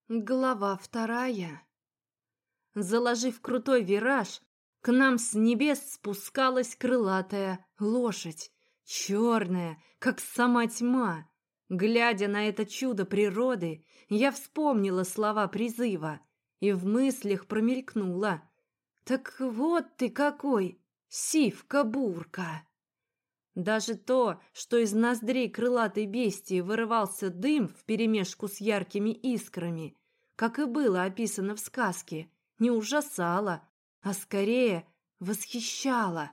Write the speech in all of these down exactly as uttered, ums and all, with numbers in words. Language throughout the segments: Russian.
Глава вторая. Заложив крутой вираж, к нам с небес спускалась крылатая лошадь, черная, как сама тьма. Глядя на это чудо природы, я вспомнила слова призыва и в мыслях промелькнула. Так вот ты какой, сивка-бурка! Даже то, что из ноздрей крылатой бестии вырывался дым вперемешку с яркими искрами, как и было описано в сказке, не ужасало, а скорее восхищало.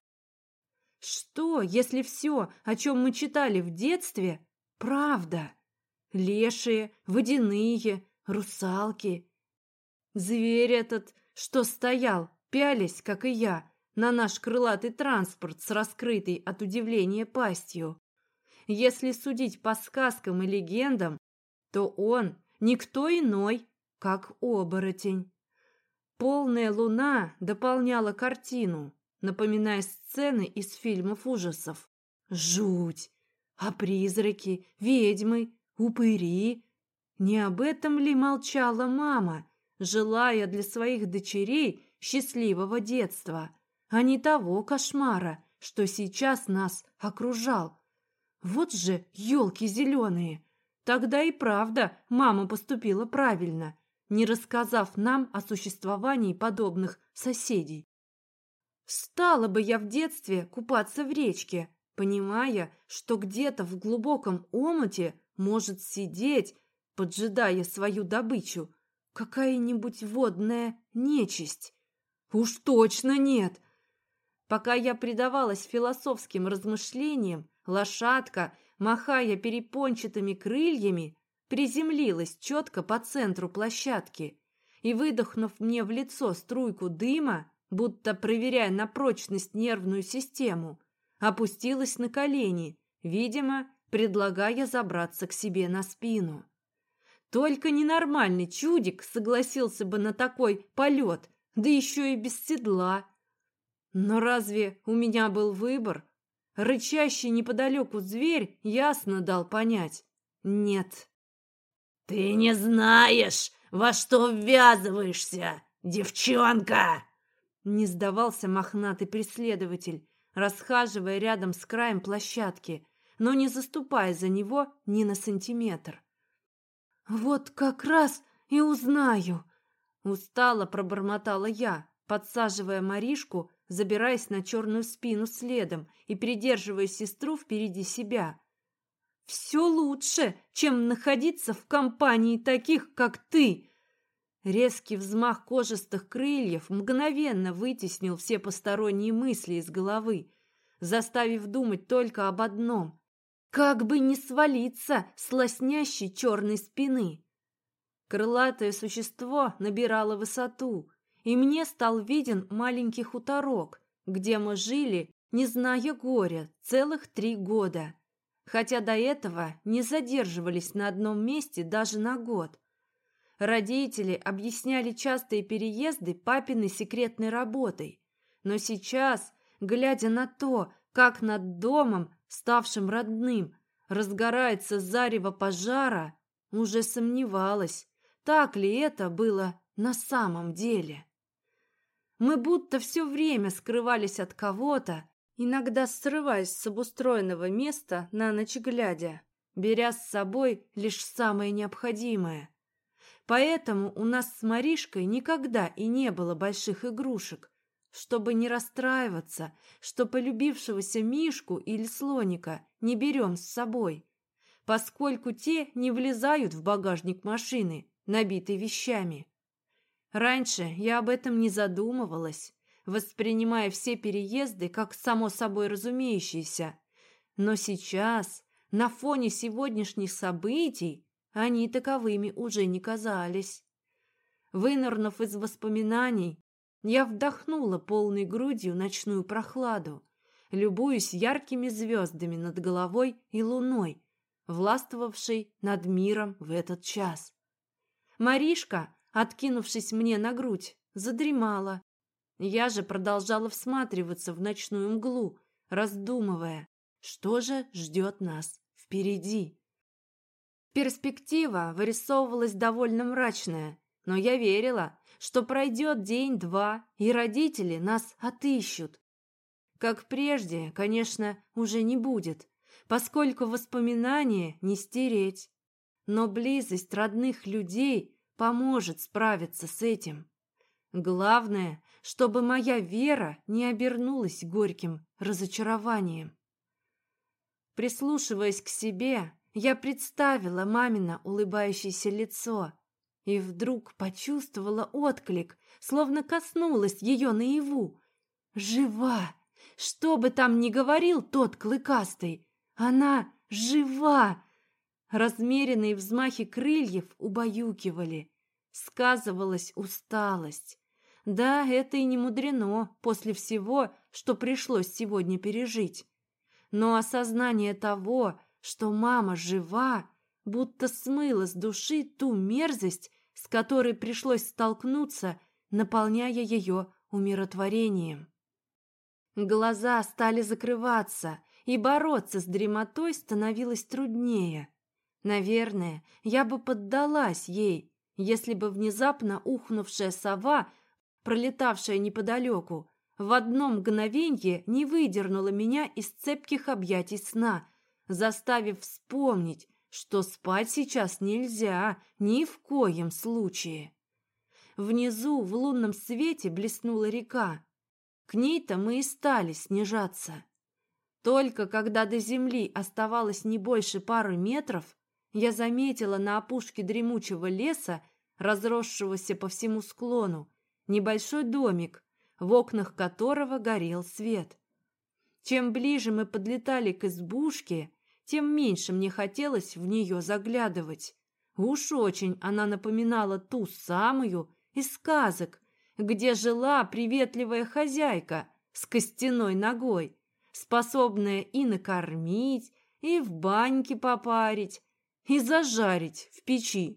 Что, если все, о чем мы читали в детстве, правда? Лешие, водяные, русалки. Зверь этот, что стоял, пялясь, как и я, на наш крылатый транспорт с раскрытой от удивления пастью. Если судить по сказкам и легендам, то он никто иной, как оборотень. Полная луна дополняла картину, напоминая сцены из фильмов ужасов. Жуть! А призраки, ведьмы, упыри? Не об этом ли молчала мама, желая для своих дочерей счастливого детства, а не того кошмара, что сейчас нас окружал? Вот же елки зеленые! Тогда и правда мама поступила правильно, не рассказав нам о существовании подобных соседей. Стала бы я в детстве купаться в речке, понимая, что где-то в глубоком омуте может сидеть, поджидая свою добычу, какая-нибудь водная нечисть? Уж точно нет! Пока я предавалась философским размышлениям, лошадка, махая перепончатыми крыльями, приземлилась четко по центру площадки и, выдохнув мне в лицо струйку дыма, будто проверяя на прочность нервную систему, опустилась на колени, видимо, предлагая забраться к себе на спину. Только ненормальный чудик согласился бы на такой полет, да еще и без седла. Но разве у меня был выбор? Рычащий неподалеку зверь ясно дал понять: нет. «Ты не знаешь, во что ввязываешься, девчонка!» Не сдавался мохнатый преследователь, расхаживая рядом с краем площадки, но не заступая за него ни на сантиметр. «Вот как раз и узнаю!» Устало пробормотала я, подсаживая Маришку, забираясь на черную спину следом и придерживая сестру впереди себя. «Все лучше, чем находиться в компании таких, как ты!» Резкий взмах кожистых крыльев мгновенно вытеснил все посторонние мысли из головы, заставив думать только об одном: как бы не свалиться с лоснящей черной спины. Крылатое существо набирало высоту, и мне стал виден маленький хуторок, где мы жили, не зная горя, целых три года, хотя до этого не задерживались на одном месте даже на год. Родители объясняли частые переезды папиной секретной работой, но сейчас, глядя на то, как над домом, ставшим родным, разгорается зарево пожара, уже сомневалась, так ли это было на самом деле. Мы будто все время скрывались от кого-то, иногда срываясь с обустроенного места на ночь глядя, беря с собой лишь самое необходимое. Поэтому у нас с Маришкой никогда и не было больших игрушек, чтобы не расстраиваться, что полюбившегося мишку или слоника не берем с собой, поскольку те не влезают в багажник машины, набитой вещами. Раньше я об этом не задумывалась, воспринимая все переезды как само собой разумеющиеся. Но сейчас, на фоне сегодняшних событий, они таковыми уже не казались. Вынырнув из воспоминаний, я вдохнула полной грудью ночную прохладу, любуясь яркими звездами над головой и луной, властвовавшей над миром в этот час. Маришка, откинувшись мне на грудь, задремала. Я же продолжала всматриваться в ночную мглу, раздумывая, что же ждет нас впереди. Перспектива вырисовывалась довольно мрачная, но я верила, что пройдет день-два, и родители нас отыщут. Как прежде, конечно, уже не будет, поскольку воспоминания не стереть. Но близость родных людей поможет справиться с этим. Главное, чтобы моя вера не обернулась горьким разочарованием. Прислушиваясь к себе, я представила мамино улыбающееся лицо и вдруг почувствовала отклик, словно коснулась ее наяву. Жива! Что бы там ни говорил тот клыкастый, она жива! Размеренные взмахи крыльев убаюкивали. Сказывалась усталость. Да, это и не мудрено после всего, что пришлось сегодня пережить. Но осознание того, что мама жива, будто смыло с души ту мерзость, с которой пришлось столкнуться, наполняя ее умиротворением. Глаза стали закрываться, и бороться с дремотой становилось труднее. Наверное, я бы поддалась ей, если бы внезапно ухнувшая сова, пролетавшая неподалеку, в одно мгновенье не выдернула меня из цепких объятий сна, заставив вспомнить, что спать сейчас нельзя ни в коем случае. Внизу в лунном свете блеснула река. К ней-то мы и стали снижаться. Только когда до земли оставалось не больше пары метров, я заметила на опушке дремучего леса, разросшегося по всему склону, небольшой домик, в окнах которого горел свет. Чем ближе мы подлетали к избушке, тем меньше мне хотелось в нее заглядывать. Уж очень она напоминала ту самую из сказок, где жила приветливая хозяйка с костяной ногой, способная и накормить, и в баньке попарить, и зажарить в печи.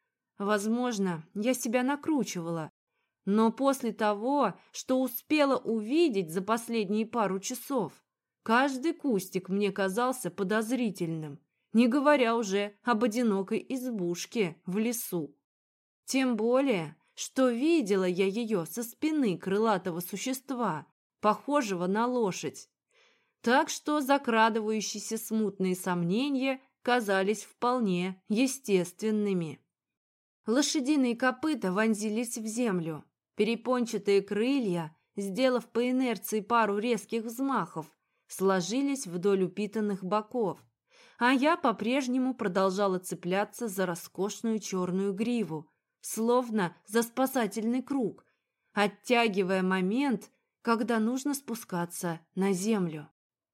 Возможно, я себя накручивала, но после того, что успела увидеть за последние пару часов, каждый кустик мне казался подозрительным, не говоря уже об одинокой избушке в лесу. Тем более, что видела я ее со спины крылатого существа, похожего на лошадь. Так что закрадывающиеся смутные сомнения казались вполне естественными. Лошадиные копыта вонзились в землю. Перепончатые крылья, сделав по инерции пару резких взмахов, сложились вдоль упитанных боков, а я по-прежнему продолжала цепляться за роскошную черную гриву, словно за спасательный круг, оттягивая момент, когда нужно спускаться на землю.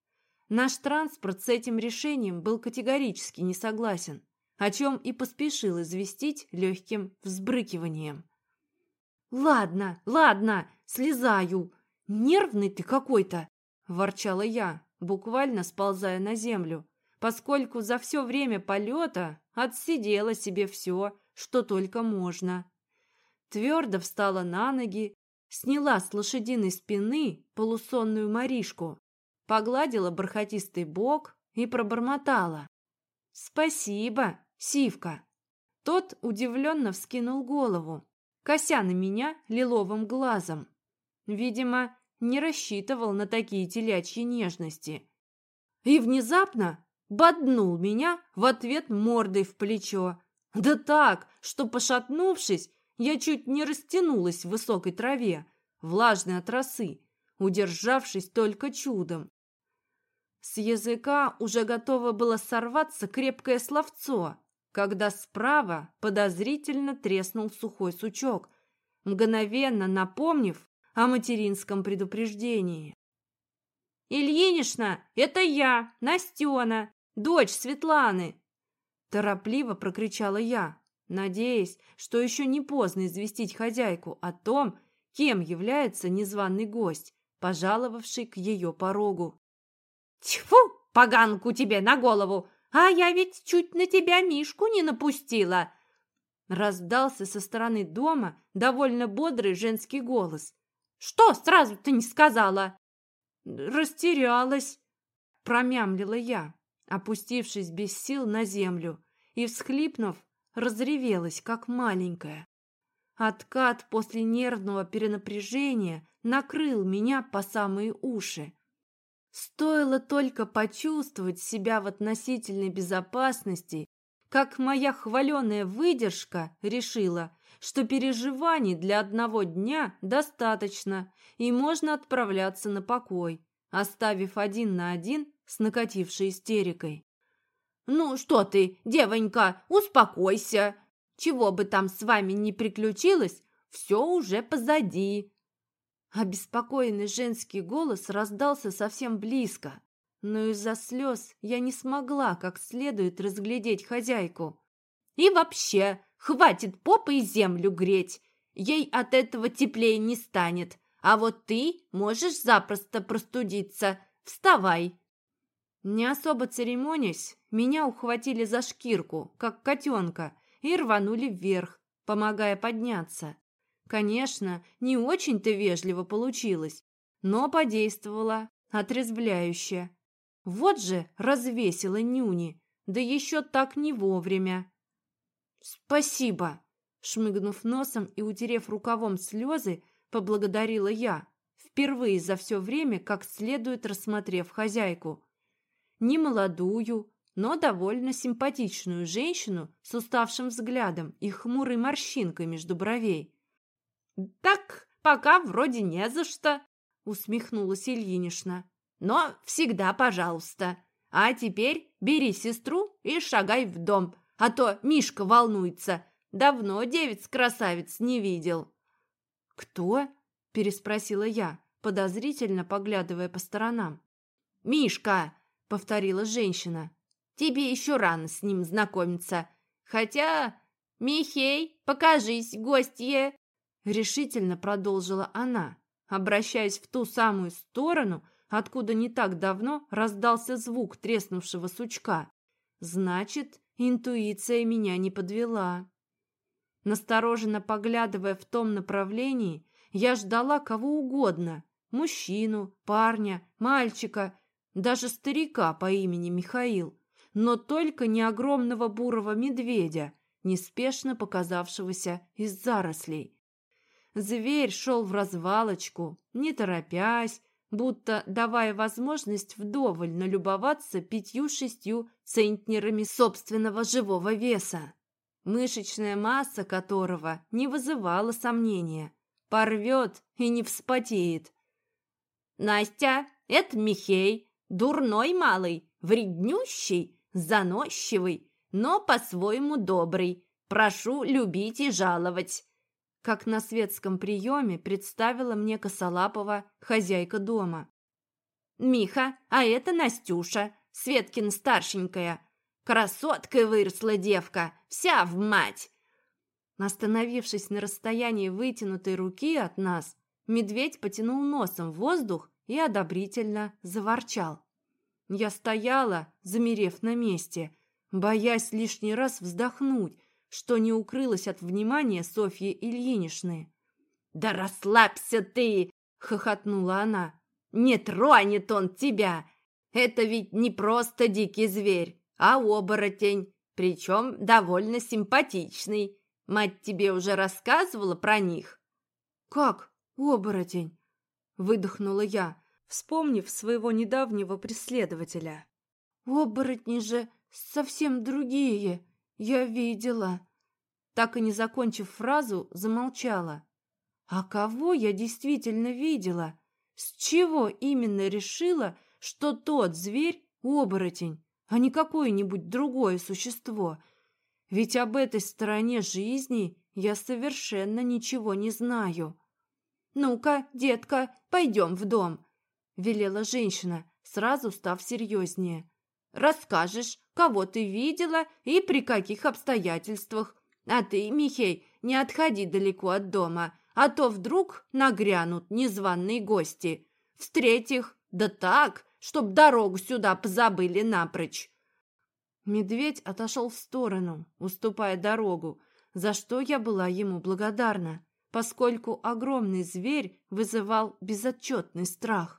Наш транспорт с этим решением был категорически не согласен, о чем и поспешил известить легким взбрыкиванием. «Ладно, ладно, слезаю. Нервный ты какой-то!» – ворчала я, буквально сползая на землю, поскольку за все время полета отсидела себе все, что только можно. Твердо встала на ноги, сняла с лошадиной спины полусонную Маришку, погладила бархатистый бок и пробормотала: «Спасибо, Сивка!» Тот удивленно вскинул голову, кося на меня лиловым глазом. Видимо, не рассчитывал на такие телячьи нежности. И внезапно боднул меня в ответ мордой в плечо. Да так, что, пошатнувшись, я чуть не растянулась в высокой траве, влажной от росы, удержавшись только чудом. С языка уже готово было сорваться крепкое словцо, когда справа подозрительно треснул сухой сучок, мгновенно напомнив о материнском предупреждении. «Ильинична, это я, Настена, дочь Светланы!» Торопливо прокричала я, надеясь, что еще не поздно известить хозяйку о том, кем является незваный гость, пожаловавший к ее порогу. «Тьфу, поганку тебе на голову! А я ведь чуть на тебя Мишку не напустила!» Раздался со стороны дома довольно бодрый женский голос. «Что сразу-то не сказала?» «Растерялась», — промямлила я, опустившись без сил на землю и, всхлипнув, разревелась, как маленькая. Откат после нервного перенапряжения накрыл меня по самые уши. Стоило только почувствовать себя в относительной безопасности, как моя хваленая выдержка решила, что переживаний для одного дня достаточно, и можно отправляться на покой, оставив один на один с накатившей истерикой. «Ну что ты, девонька, успокойся! Чего бы там с вами ни приключилось, все уже позади!» Обеспокоенный женский голос раздался совсем близко, но из-за слез я не смогла как следует разглядеть хозяйку. «И вообще, хватит попой землю греть, ей от этого теплее не станет, а вот ты можешь запросто простудиться. Вставай!» Не особо церемонясь, меня ухватили за шкирку, как котенка, и рванули вверх, помогая подняться. Конечно, не очень-то вежливо получилось, но подействовало отрезвляюще. Вот же развесила нюни, да еще так не вовремя. «Спасибо!» — шмыгнув носом и утерев рукавом слезы, поблагодарила я, впервые за все время как следует рассмотрев хозяйку. Немолодую, но довольно симпатичную женщину с уставшим взглядом и хмурой морщинкой между бровей. «Так, пока вроде не за что», — усмехнулась Ильинична. «Но всегда пожалуйста. А теперь бери сестру и шагай в дом, а то Мишка волнуется. Давно девиц-красавиц не видел». «Кто?» — переспросила я, подозрительно поглядывая по сторонам. «Мишка!» — повторила женщина. «Тебе еще рано с ним знакомиться. Хотя, Михей, покажись, гостье!» Решительно продолжила она, обращаясь в ту самую сторону, откуда не так давно раздался звук треснувшего сучка. Значит, интуиция меня не подвела. Настороженно поглядывая в том направлении, я ждала кого угодно – мужчину, парня, мальчика, даже старика по имени Михаил, но только не огромного бурого медведя, неспешно показавшегося из зарослей. Зверь шел в развалочку, не торопясь, будто давая возможность вдоволь налюбоваться пятью-шестью центнерами собственного живого веса, мышечная масса которого не вызывала сомнения, порвет и не вспотеет. «Настя, это Михей, дурной малый, вреднющий, заносчивый, но по-своему добрый. Прошу любить и жаловать», как на светском приеме представила мне косолапого хозяйка дома. «Миха, а это Настюша, Светкина старшенькая. Красоткой выросла девка, вся в мать». Остановившись на расстоянии вытянутой руки от нас, медведь потянул носом в воздух и одобрительно заворчал. Я стояла, замерев на месте, боясь лишний раз вздохнуть, что не укрылось от внимания Софьи Ильиничны. «Да расслабься ты!» — хохотнула она. «Не тронет он тебя! Это ведь не просто дикий зверь, а оборотень, причем довольно симпатичный. Мать тебе уже рассказывала про них?» «Как оборотень?» — выдохнула я, вспомнив своего недавнего преследователя. «Оборотни же совсем другие. Я видела». Так и не закончив фразу, замолчала. А кого я действительно видела? С чего именно решила, что тот зверь — оборотень, а не какое-нибудь другое существо? Ведь об этой стороне жизни я совершенно ничего не знаю. «Ну-ка, детка, пойдем в дом», — велела женщина, сразу став серьезнее. «Расскажешь, кого ты видела и при каких обстоятельствах. А ты, Михей, не отходи далеко от дома, а то вдруг нагрянут незваные гости. Встреть их, да так, чтоб дорогу сюда позабыли напрочь». Медведь отошел в сторону, уступая дорогу, за что я была ему благодарна, поскольку огромный зверь вызывал безотчетный страх.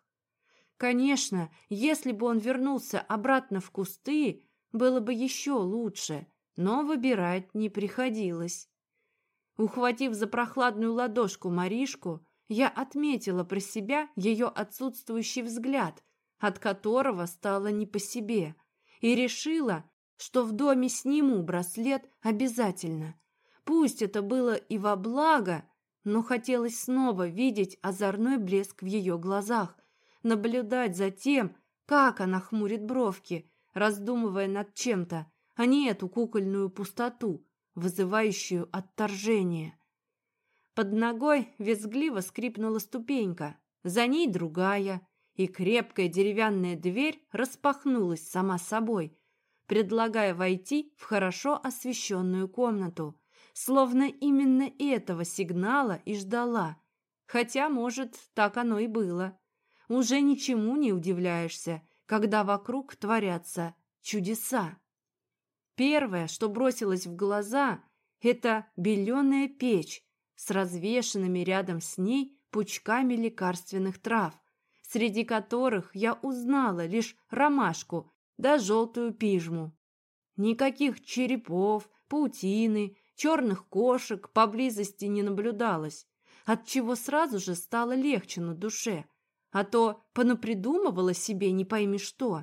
Конечно, если бы он вернулся обратно в кусты, было бы еще лучше, но выбирать не приходилось. Ухватив за прохладную ладошку Маришку, я отметила про себя ее отсутствующий взгляд, от которого стало не по себе, и решила, что в доме сниму браслет обязательно. Пусть это было и во благо, но хотелось снова видеть озорной блеск в ее глазах, наблюдать за тем, как она хмурит бровки, раздумывая над чем-то, а не эту кукольную пустоту, вызывающую отторжение. Под ногой визгливо скрипнула ступенька, за ней другая, и крепкая деревянная дверь распахнулась сама собой, предлагая войти в хорошо освещенную комнату, словно именно этого сигнала и ждала. Хотя, может, так оно и было. Уже ничему не удивляешься, когда вокруг творятся чудеса. Первое, что бросилось в глаза, это беленая печь с развешанными рядом с ней пучками лекарственных трав, среди которых я узнала лишь ромашку да желтую пижму. Никаких черепов, паутины, черных кошек поблизости не наблюдалось, отчего сразу же стало легче на душе, а то понапридумывала себе не пойми что.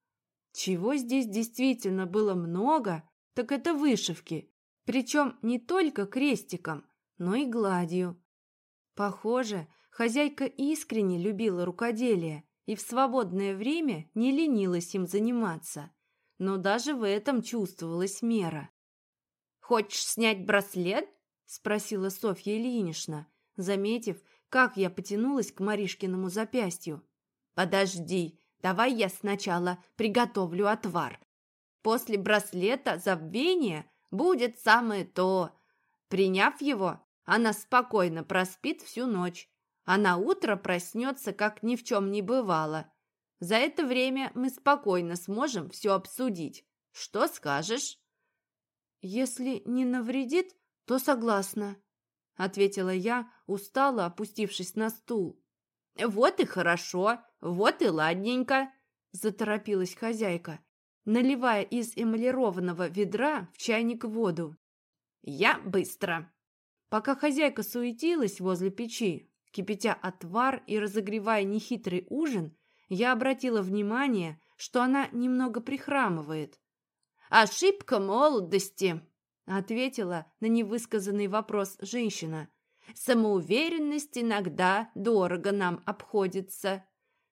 Чего здесь действительно было много, так это вышивки, причем не только крестиком, но и гладью. Похоже, хозяйка искренне любила рукоделие и в свободное время не ленилась им заниматься, но даже в этом чувствовалась мера. «Хочешь снять браслет?» — спросила Софья Ильинична, заметив, как я потянулась к Маришкиному запястью. «Подожди, давай я сначала приготовлю отвар. После браслета забвения будет самое то. Приняв его, она спокойно проспит всю ночь, а на утро проснется, как ни в чем не бывало. За это время мы спокойно сможем все обсудить. Что скажешь?» «Если не навредит, то согласна», — ответила я, устало опустившись на стул. «Вот и хорошо, вот и ладненько», — заторопилась хозяйка, наливая из эмалированного ведра в чайник воду. «Я быстро». Пока хозяйка суетилась возле печи, кипятя отвар и разогревая нехитрый ужин, я обратила внимание, что она немного прихрамывает. «Ошибка молодости», — ответила на невысказанный вопрос женщина. «Самоуверенность иногда дорого нам обходится».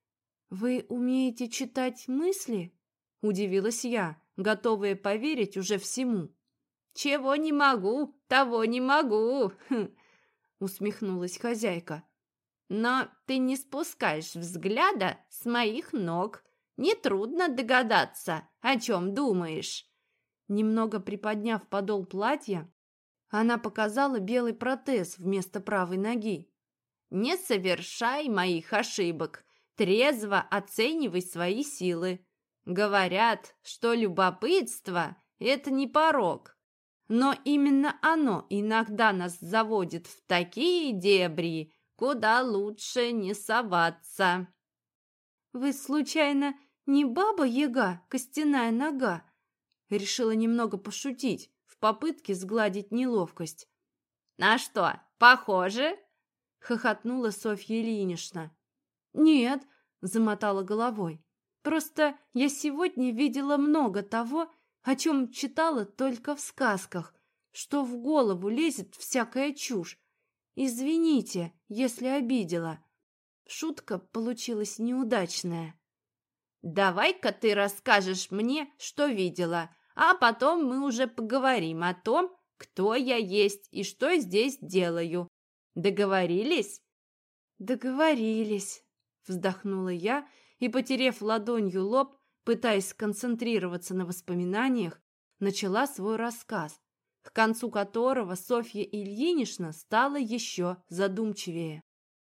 «Вы умеете читать мысли?» — удивилась я, готовая поверить уже всему. «Чего не могу, того не могу», — усмехнулась хозяйка. «Но ты не спускаешь взгляда с моих ног. Нетрудно догадаться, о чем думаешь». Немного приподняв подол платья, она показала белый протез вместо правой ноги. «Не совершай моих ошибок, трезво оценивай свои силы. Говорят, что любопытство – это не порок, но именно оно иногда нас заводит в такие дебри, куда лучше не соваться». «Вы, случайно, не баба-яга, костяная нога?» Решила немного пошутить, в попытке сгладить неловкость. «На что, похоже?» — хохотнула Софья Ильинична. «Нет», — замотала головой. «Просто я сегодня видела много того, о чем читала только в сказках, что в голову лезет всякая чушь. Извините, если обидела. Шутка получилась неудачная». «Давай-ка ты расскажешь мне, что видела, а потом мы уже поговорим о том, кто я есть и что здесь делаю. Договорились?» «Договорились», — вздохнула я и, потерев ладонью лоб, пытаясь сконцентрироваться на воспоминаниях, начала свой рассказ, к концу которого Софья Ильинична стала еще задумчивее.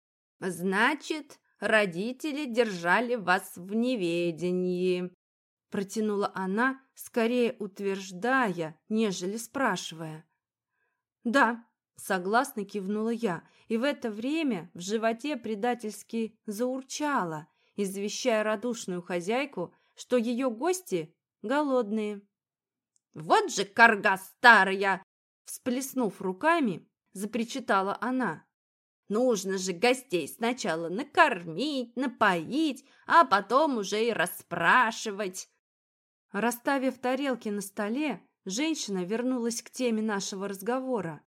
«Значит, родители держали вас в неведении», — протянула она, скорее утверждая, нежели спрашивая. «Да», — согласно кивнула я, и в это время в животе предательски заурчало, извещая радушную хозяйку, что ее гости голодные. Вот же карга старая!» Всплеснув руками, запричитала она. «Нужно же гостей сначала накормить, напоить, а потом уже и расспрашивать». Расставив тарелки на столе, женщина вернулась к теме нашего разговора.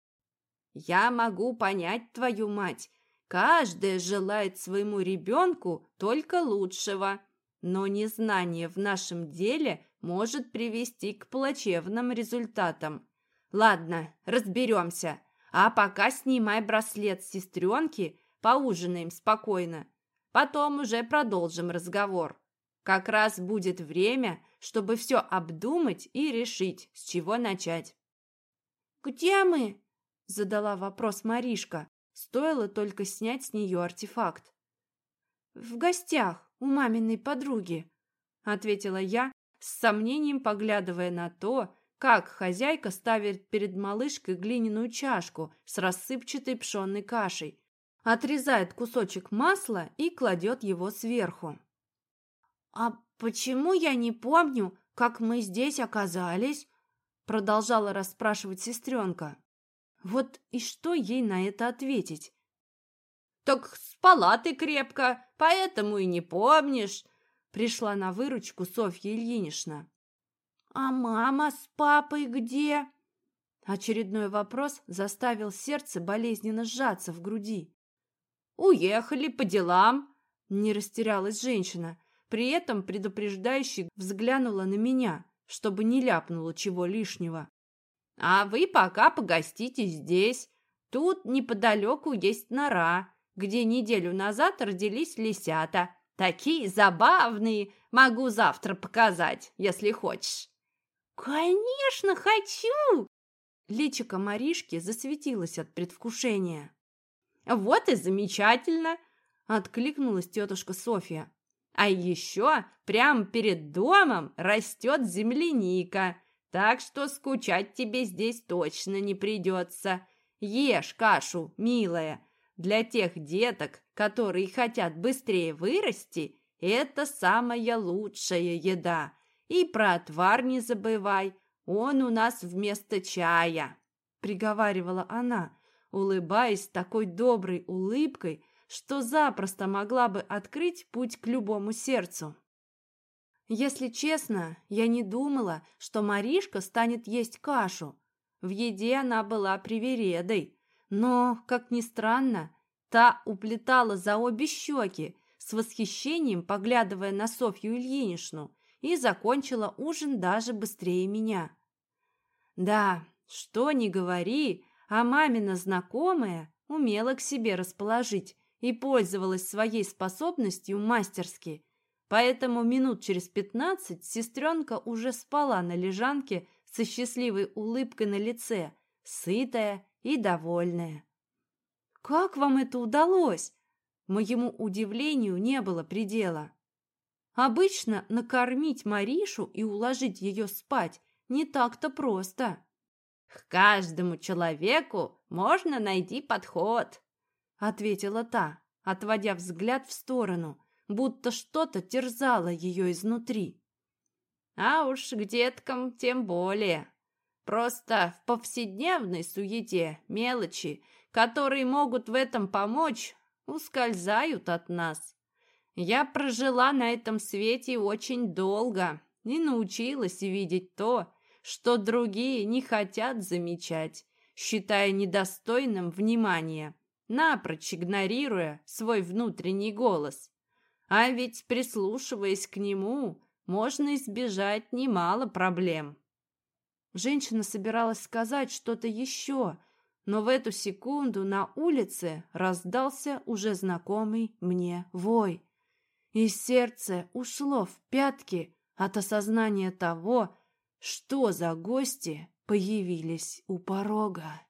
«Я могу понять твою мать. Каждая желает своему ребенку только лучшего, но незнание в нашем деле может привести к плачевным результатам. Ладно, разберемся, а пока снимай браслет с сестренки, поужинаем спокойно. Потом уже продолжим разговор. Как раз будет время, чтобы все обдумать и решить, с чего начать». «Где мы?» – задала вопрос Маришка. Стоило только снять с нее артефакт. «В гостях у маминой подруги», – ответила я, с сомнением поглядывая на то, как хозяйка ставит перед малышкой глиняную чашку с рассыпчатой пшенной кашей, отрезает кусочек масла и кладет его сверху. «А почему я не помню, как мы здесь оказались?» – продолжала расспрашивать сестренка. Вот и что ей на это ответить? «Так спала ты крепко, поэтому и не помнишь», – пришла на выручку Софья Ильинична. «А мама с папой где?» Очередной вопрос заставил сердце болезненно сжаться в груди. «Уехали по делам», – не растерялась женщина, при этом предупреждающе взглянула на меня, чтобы не ляпнула чего лишнего. «А вы пока погостите здесь. Тут неподалеку есть нора, где неделю назад родились лисята. Такие забавные, могу завтра показать, если хочешь». «Конечно, хочу!» Личико Маришки засветилось от предвкушения. «Вот и замечательно!» – откликнулась тетушка Софья. «А еще прямо перед домом растет земляника, так что скучать тебе здесь точно не придется. Ешь кашу, милая. Для тех деток, которые хотят быстрее вырасти, это самая лучшая еда. И про отвар не забывай, он у нас вместо чая», – приговаривала она, улыбаясь такой доброй улыбкой, что запросто могла бы открыть путь к любому сердцу. Если честно, я не думала, что Маришка станет есть кашу. В еде она была привередой, но, как ни странно, та уплетала за обе щеки, с восхищением поглядывая на Софью Ильиничну, и закончила ужин даже быстрее меня. Да, что ни говори, а мамина знакомая умела к себе расположить и пользовалась своей способностью мастерски. Поэтому минут через пятнадцать сестренка уже спала на лежанке со счастливой улыбкой на лице, сытая и довольная. «Как вам это удалось?» Моему удивлению не было предела. Обычно накормить Маришу и уложить ее спать не так-то просто. «К каждому человеку можно найти подход», – ответила та, отводя взгляд в сторону, будто что-то терзало ее изнутри. «А уж к деткам тем более. Просто в повседневной суете мелочи, которые могут в этом помочь, ускользают от нас. Я прожила на этом свете очень долго и научилась видеть то, что другие не хотят замечать, считая недостойным внимания, напрочь игнорируя свой внутренний голос. А ведь, прислушиваясь к нему, можно избежать немало проблем». Женщина собиралась сказать что-то еще, но в эту секунду на улице раздался уже знакомый мне вой, и сердце ушло в пятки от осознания того, что за гости появились у порога.